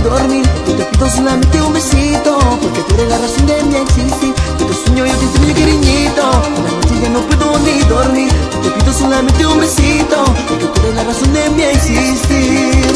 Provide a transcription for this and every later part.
dormir. Yo te pido solamente un besito, porque tú eres la razón de mi existir. Yo te sueño, yo te extraño, cariñito. Una noche ya no puedo ni dormir. Yo te pido solamente un besito, porque tú eres la razón de mi existir.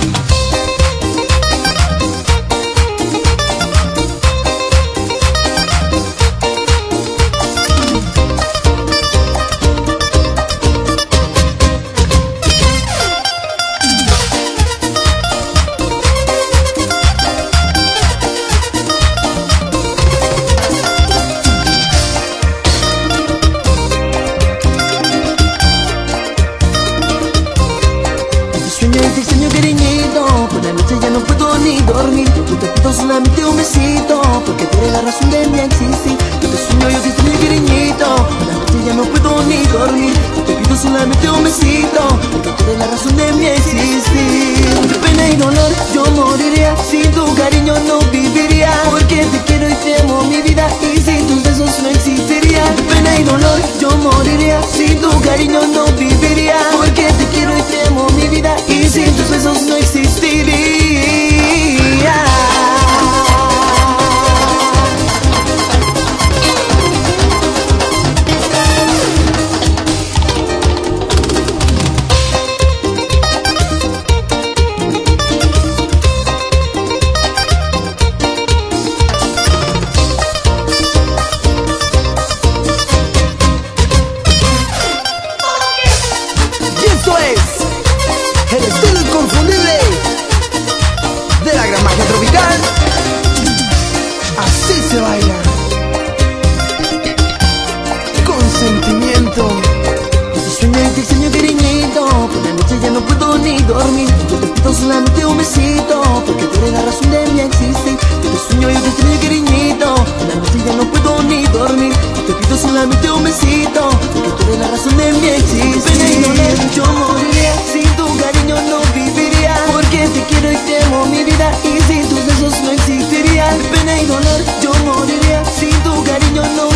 Te extraño, cariñito, por la noche ya no puedo ni dormir. Yo te pido solamente un besito, porque tú eres la razón de mi existir. Yo te sueño, yo te extraño, cariñito, por la noche ya no puedo ni dormir. Yo te pido solamente un besito, porque tú eres la razón de mi existir. De pena y dolor yo moriría, sin tu cariño no viviría, porque te quiero y te amo mi vida, y sin tus besos no existiría. De pena y dolor yo moriría, sin tu cariño no viviría, porque te quiero y te amo mi vida, y sin tus besos no existiría. Y esto es el estilo inconfundible de la gran magia tropical. Así se baila, con sentimiento. Yo te sueño y te extraño, cariñito, por la noche ya no puedo ni dormir. Yo te pido solamente un besito, porque tú eres la razón de mi existir. Yo te sueño y te extraño, cariñito, por la noche ya no puedo ni dormir. Yo te pido solamente un besito, porque tú eres la razón de mi existir. Yo moriría, sin tu cariño no viviría, porque te quiero y te amo mi vida, y sin tus besos no existiría. Pena y dolor yo moriría, sin tu cariño no